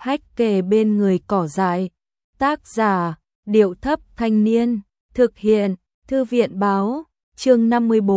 Hách kề bên người cỏ dại. Tác giả, Điệu Thấp Thanh Niên. Thực hiện, Thư viện Báo. Chương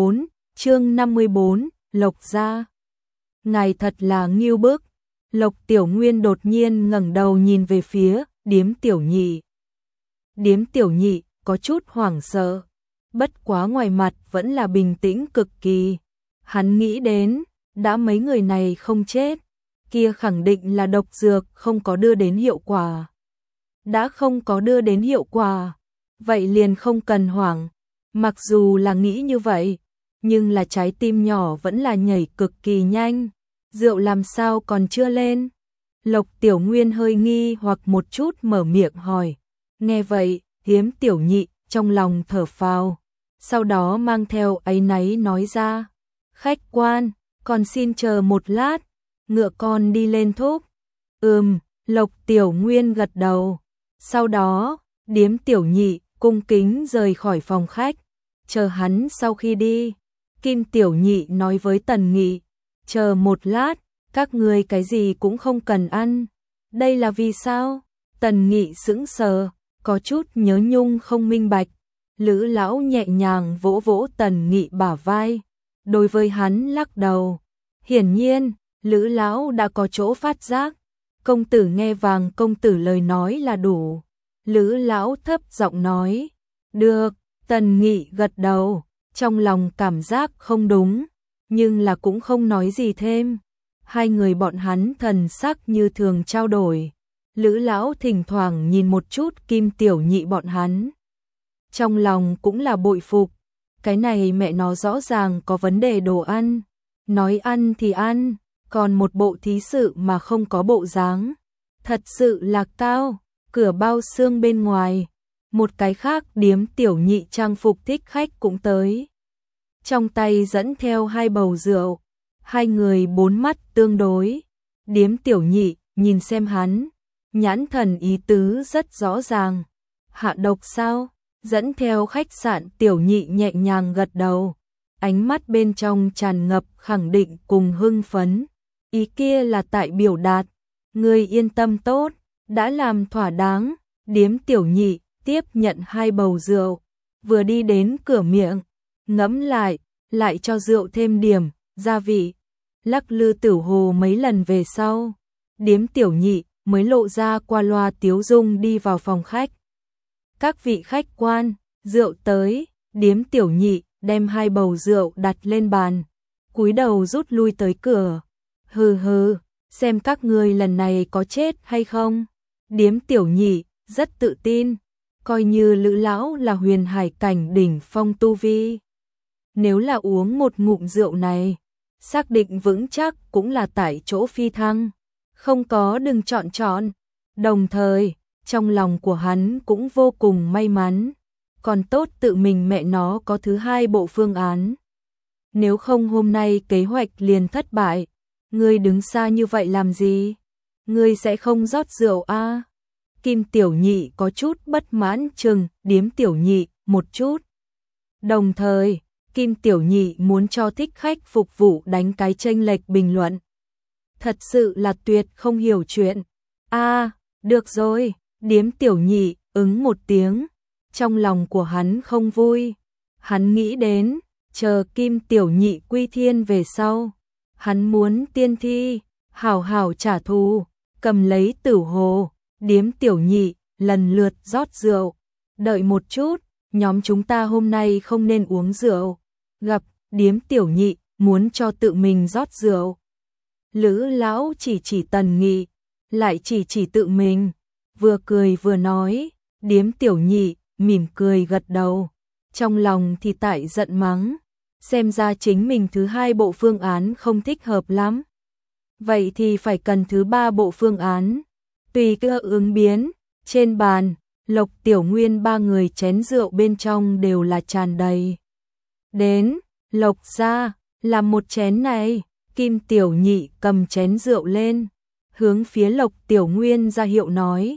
54, Lộc gia. Ngài thật là ngưu bức. Lộc Tiểu Nguyên đột nhiên ngẩng đầu nhìn về phía Điếm Tiểu Nhị. Điếm Tiểu Nhị có chút hoảng sợ, bất quá ngoài mặt vẫn là bình tĩnh cực kỳ. Hắn nghĩ đến, đã mấy người này không chết, kia khẳng định là độc dược không có đưa đến hiệu quả. Đã không có đưa đến hiệu quả, vậy liền không cần hoảng. Mặc dù là nghĩ như vậy, nhưng là trái tim nhỏ vẫn là nhảy cực kỳ nhanh. Rượu làm sao còn chưa lên? Lộc Tiểu Nguyên hơi nghi hoặc một chút mở miệng hỏi. Nghe vậy, Điếm Tiểu Nhị trong lòng thở phào, sau đó mang theo áy náy nói ra. Khách quan, còn xin chờ một lát, ngựa con đi lên thúc. Lộc Tiểu Nguyên gật đầu. Sau đó, Điếm Tiểu Nhị cung kính rời khỏi phòng khách. Chờ hắn sau khi đi, Kim Tiểu Nhị nói với Tần Nghị, chờ một lát, các ngươi cái gì cũng không cần ăn. Đây là vì sao? Tần Nghị sững sờ, có chút nhớ nhung không minh bạch. Lữ lão nhẹ nhàng vỗ vỗ Tần Nghị bả vai, đối với hắn lắc đầu. Hiển nhiên, Lữ lão đã có chỗ phát giác. Công tử nghe Vàng công tử lời nói là đủ. Lữ lão thấp giọng nói. Được. Tần Nghị gật đầu, trong lòng cảm giác không đúng, nhưng là cũng không nói gì thêm. Hai người bọn hắn thần sắc như thường trao đổi. Lữ lão thỉnh thoảng nhìn một chút Kim Tiểu Nhị bọn hắn. Trong lòng cũng là bội phục, cái này mẹ nó rõ ràng có vấn đề đồ ăn. Nói ăn thì ăn, còn một bộ thí sự mà không có bộ dáng. Thật sự là cao, cửa bao xương bên ngoài. Một cái khác Điếm Tiểu Nhị trang phục thích khách cũng tới. Trong tay dẫn theo hai bầu rượu. Hai người bốn mắt tương đối. Điếm Tiểu Nhị nhìn xem hắn, nhãn thần ý tứ rất rõ ràng. Hạ độc sao? Dẫn theo khách sạn Tiểu Nhị nhẹ nhàng gật đầu. Ánh mắt bên trong tràn ngập khẳng định cùng hưng phấn. Ý kia là tại biểu đạt. Ngươi yên tâm tốt, đã làm thỏa đáng. Điếm Tiểu Nhị tiếp nhận hai bầu rượu, vừa đi đến cửa miệng, ngẫm lại cho rượu thêm điểm, gia vị, lắc lư tử hồ mấy lần về sau. Điếm Tiểu Nhị mới lộ ra qua loa tiếu dung đi vào phòng khách. Các vị khách quan, rượu tới. Điếm Tiểu Nhị đem hai bầu rượu đặt lên bàn, cúi đầu rút lui tới cửa. Hừ, xem các ngươi lần này có chết hay không. Điếm Tiểu Nhị rất tự tin, coi như Lữ lão là huyền hải cảnh đỉnh phong tu vi. Nếu là uống một ngụm rượu này, xác định vững chắc cũng là tại chỗ phi thăng, không có đừng chọn. Đồng thời, trong lòng của hắn cũng vô cùng may mắn, còn tốt tự mình mẹ nó có thứ hai bộ phương án. Nếu không hôm nay kế hoạch liền thất bại. Ngươi đứng xa như vậy làm gì? Ngươi sẽ không rót rượu à? Kim Tiểu Nhị có chút bất mãn chừng Điếm Tiểu Nhị một chút. Đồng thời, Kim Tiểu Nhị muốn cho thích khách phục vụ đánh cái chênh lệch bình luận. Thật sự là tuyệt không hiểu chuyện. Được rồi, Điếm Tiểu Nhị ứng một tiếng. Trong lòng của hắn không vui. Hắn nghĩ đến, chờ Kim Tiểu Nhị quy thiên về sau. Hắn muốn tiên thi, hảo hảo trả thù, cầm lấy tử hồ. Điếm Tiểu Nhị lần lượt rót rượu. Đợi một chút, nhóm chúng ta hôm nay không nên uống rượu. Gặp Điếm Tiểu Nhị muốn cho tự mình rót rượu. Lữ lão chỉ Tần Nghị, lại chỉ tự mình, vừa cười vừa nói. Điếm Tiểu Nhị mỉm cười gật đầu, trong lòng thì tại giận mắng. Xem ra chính mình thứ hai bộ phương án không thích hợp lắm. Vậy thì phải cần thứ ba bộ phương án. Tùy cơ ứng biến. Trên bàn, Lộc Tiểu Nguyên ba người chén rượu bên trong đều là tràn đầy. Đến, Lộc ra, làm một chén này. Kim Tiểu Nhị cầm chén rượu lên, hướng phía Lộc Tiểu Nguyên ra hiệu nói.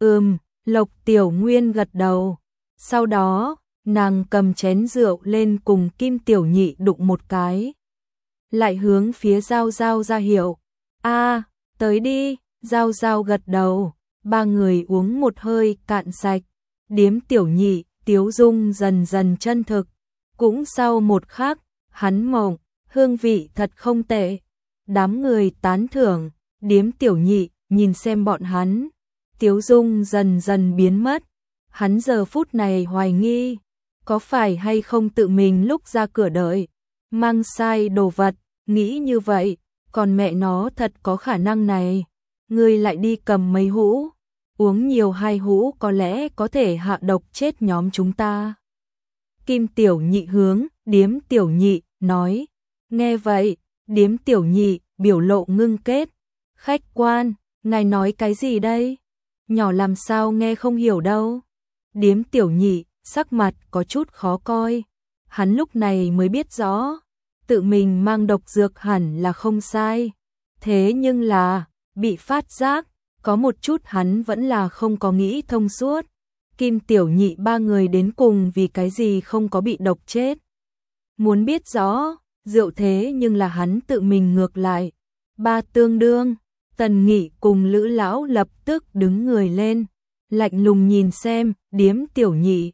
Lộc Tiểu Nguyên gật đầu. Sau đó, nàng cầm chén rượu lên cùng Kim Tiểu Nhị đụng một cái. Lại hướng phía Giao Giao ra hiệu. Tới đi, Giao Giao gật đầu, ba người uống một hơi cạn sạch. Điếm Tiểu Nhị, tiếu dung dần dần chân thực. Cũng sau một khắc, hắn mộng, hương vị thật không tệ. Đám người tán thưởng, Điếm Tiểu Nhị nhìn xem bọn hắn, tiếu dung dần dần biến mất. Hắn giờ phút này hoài nghi, có phải hay không tự mình lúc ra cửa đợi mang sai đồ vật, nghĩ như vậy, còn mẹ nó thật có khả năng này. Ngươi lại đi cầm mấy hũ, uống nhiều 2 hũ có lẽ có thể hạ độc chết nhóm chúng ta. Kim Tiểu Nhị hướng Điếm Tiểu Nhị nói. Nghe vậy, Điếm Tiểu Nhị biểu lộ ngưng kết. Khách quan, ngài nói cái gì đây? Nhỏ làm sao nghe không hiểu đâu. Điếm Tiểu Nhị sắc mặt có chút khó coi. Hắn lúc này mới biết rõ, tự mình mang độc dược hẳn là không sai. Thế nhưng là, bị phát giác, có một chút hắn vẫn là không có nghĩ thông suốt. Kim Tiểu Nhị ba người đến cùng vì cái gì không có bị độc chết. Muốn biết rõ, rượu thế nhưng là hắn tự mình ngược lại. Ba tương đương, Tần Nghị cùng Lữ Lão lập tức đứng người lên, lạnh lùng nhìn xem, Điếm Tiểu Nhị.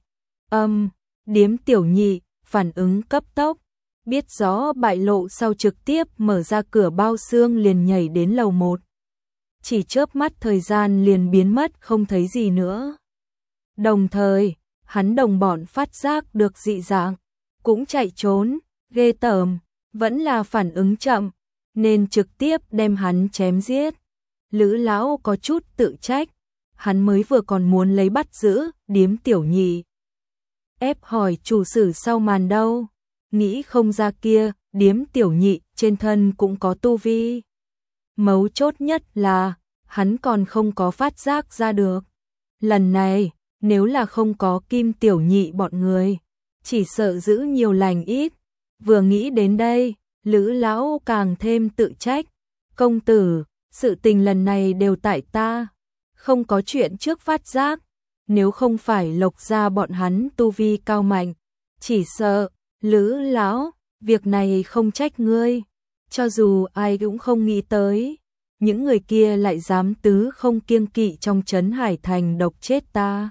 Điếm Tiểu Nhị, phản ứng cấp tốc, biết rõ bại lộ sau trực tiếp mở ra cửa bao xương liền nhảy đến lầu 1. Chỉ chớp mắt thời gian liền biến mất không thấy gì nữa. Đồng thời, hắn đồng bọn phát giác được dị dạng, cũng chạy trốn, ghê tởm, vẫn là phản ứng chậm, nên trực tiếp đem hắn chém giết. Lữ Lão có chút tự trách, hắn mới vừa còn muốn lấy bắt giữ Điếm Tiểu Nhị. Ép hỏi chủ sử sau màn đâu, nghĩ không ra kia, Điếm Tiểu Nhị trên thân cũng có tu vi. Mấu chốt nhất là, hắn còn không có phát giác ra được. Lần này, nếu là không có Kim Tiểu Nhị bọn người, chỉ sợ giữ nhiều lành ít. Vừa nghĩ đến đây, Lữ Lão càng thêm tự trách. Công tử, sự tình lần này đều tại ta, không có chuyện trước phát giác. Nếu không phải Lộc gia bọn hắn tu vi cao mạnh, chỉ sợ, Lữ Lão, việc này không trách ngươi. Cho dù ai cũng không nghĩ tới, những người kia lại dám tứ không kiêng kỵ trong trấn Hải Thành độc chết ta.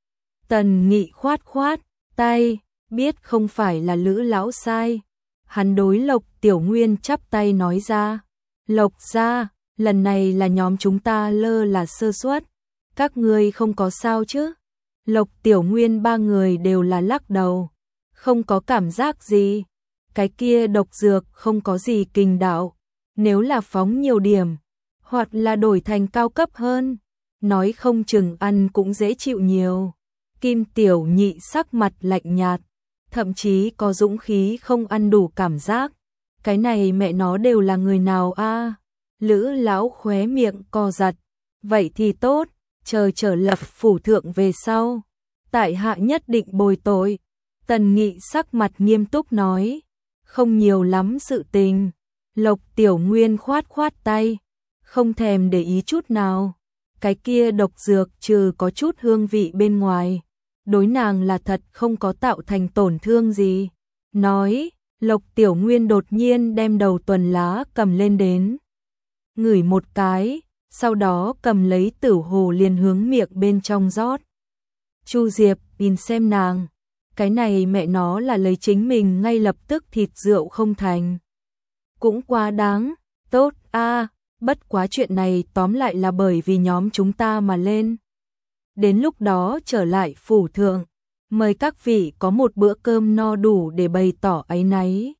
Tần Nghị khoát khoát tay, biết không phải là Lữ Lão sai. Hắn đối Lộc Tiểu Nguyên chắp tay nói ra, Lộc gia, lần này là nhóm chúng ta lơ là sơ suất, các ngươi không có sao chứ? Lộc Tiểu Nguyên ba người đều là lắc đầu, không có cảm giác gì. Cái kia độc dược không có gì kinh đạo, nếu là phóng nhiều điểm, hoặc là đổi thành cao cấp hơn, nói không chừng ăn cũng dễ chịu nhiều. Kim Tiểu Nhị sắc mặt lạnh nhạt, thậm chí có dũng khí không ăn đủ cảm giác. Cái này mẹ nó đều là người nào a? Lữ Lão khóe miệng co giật. Vậy thì tốt, chờ trở lập phủ thượng về sau, tại hạ nhất định bồi tội. Tần Nghị sắc mặt nghiêm túc nói, không nhiều lắm sự tình. Lộc Tiểu Nguyên khoát khoát tay, không thèm để ý chút nào. Cái kia độc dược trừ có chút hương vị bên ngoài, đối nàng là thật không có tạo thành tổn thương gì. Nói, Lộc Tiểu Nguyên đột nhiên đem đầu tuần lá cầm lên đến, ngửi một cái, sau đó cầm lấy tử hồ liền hướng miệng bên trong rót. Chu Diệp nhìn xem nàng, cái này mẹ nó là lấy chính mình ngay lập tức thịt rượu không thành. Cũng quá đáng, tốt a, bất quá chuyện này tóm lại là bởi vì nhóm chúng ta mà lên. Đến lúc đó trở lại phủ thượng, mời các vị có một bữa cơm no đủ để bày tỏ áy náy.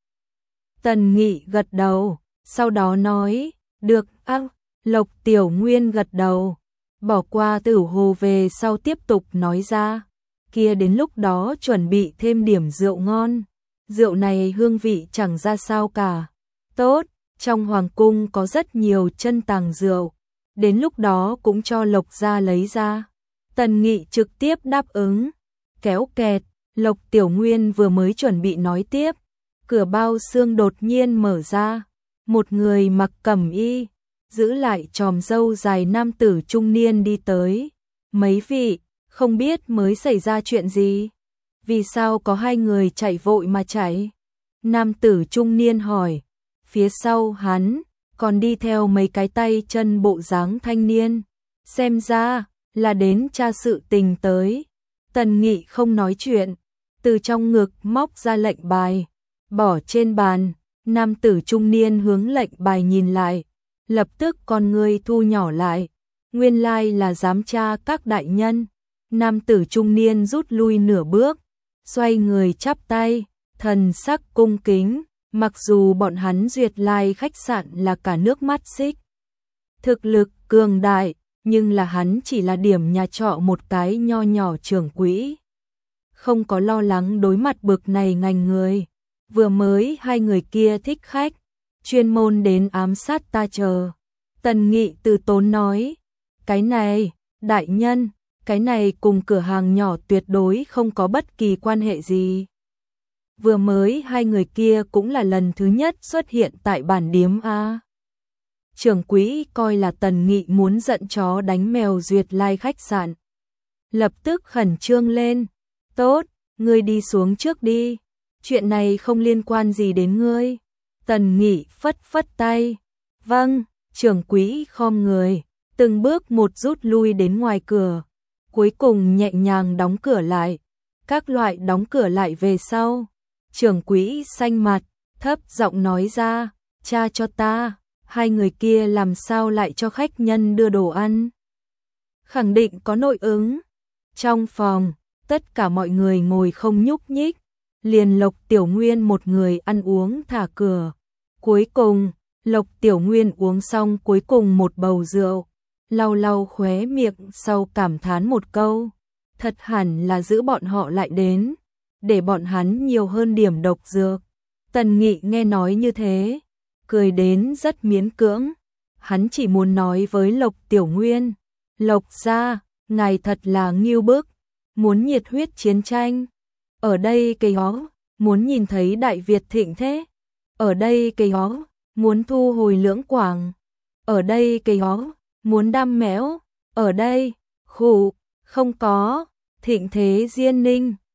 Tần Nghị gật đầu, sau đó nói, được a. Lộc Tiểu Nguyên gật đầu, bỏ qua tử hồ về sau tiếp tục nói ra, kia đến lúc đó chuẩn bị thêm điểm rượu ngon. Rượu này hương vị chẳng ra sao cả. Tốt, trong hoàng cung có rất nhiều chân tàng rượu, đến lúc đó cũng cho Lộc gia lấy ra. Tần Nghị trực tiếp đáp ứng, kéo kẹt, Lộc Tiểu Nguyên vừa mới chuẩn bị nói tiếp, cửa bao xương đột nhiên mở ra, một người mặc cẩm y, giữ lại chòm râu dài nam tử trung niên đi tới. Mấy vị, không biết mới xảy ra chuyện gì? Vì sao có hai người chạy vội mà chạy? Nam tử trung niên hỏi. Phía sau hắn, còn đi theo mấy cái tay chân bộ dáng thanh niên. Xem ra là đến tra sự tình tới. Tần Nghị không nói chuyện, từ trong ngực móc ra lệnh bài, bỏ trên bàn. Nam tử trung niên hướng lệnh bài nhìn lại, lập tức con ngươi thu nhỏ lại. Nguyên lai là giám tra các đại nhân. Nam tử trung niên rút lui nửa bước, xoay người chắp tay, thần sắc cung kính. Mặc dù bọn hắn Duyệt Lai khách sạn là cả nước mắt xích thực lực cường đại, nhưng là hắn chỉ là điểm nhà trọ một cái nho nhỏ trưởng quỹ. Không có lo lắng đối mặt bực này ngành người. Vừa mới hai người kia thích khách, chuyên môn đến ám sát ta chờ. Tần Nghị từ tốn nói, cái này, đại nhân, cái này cùng cửa hàng nhỏ tuyệt đối không có bất kỳ quan hệ gì. Vừa mới hai người kia cũng là lần thứ nhất xuất hiện tại bản điếm A. Trưởng quỹ coi là Tần Nghị muốn giận chó đánh mèo Duyệt Lai khách sạn. Lập tức khẩn trương lên, tốt, ngươi đi xuống trước đi, chuyện này không liên quan gì đến ngươi. Tần Nghị phất phất tay, vâng, trưởng quỹ khom người, từng bước một rút lui đến ngoài cửa, cuối cùng nhẹ nhàng đóng cửa lại. Các loại đóng cửa lại về sau, trưởng quỹ xanh mặt, thấp giọng nói ra, tra cho ta, hai người kia làm sao lại cho khách nhân đưa đồ ăn. Khẳng định có nội ứng. Trong phòng, tất cả mọi người ngồi không nhúc nhích, liền Lộc Tiểu Nguyên một người ăn uống thả cửa. Cuối cùng, Lộc Tiểu Nguyên uống xong cuối cùng một bầu rượu, lau lau khóe miệng sau cảm thán một câu, thật hẳn là giữ bọn họ lại đến, để bọn hắn nhiều hơn điểm độc dược. Tần Nghị nghe nói như thế, cười đến rất miễn cưỡng, hắn chỉ muốn nói với Lộc Tiểu Nguyên, Lộc gia, ngài thật là ngưu bức, muốn nhiệt huyết chiến tranh. Ở đây cây hó, muốn nhìn thấy Đại Việt thịnh thế. Ở đây cây hó, muốn thu hồi Lưỡng Quảng. Ở đây cây hó, muốn đam mẽo. Ở đây, khủ, không có, thịnh thế Diên Ninh.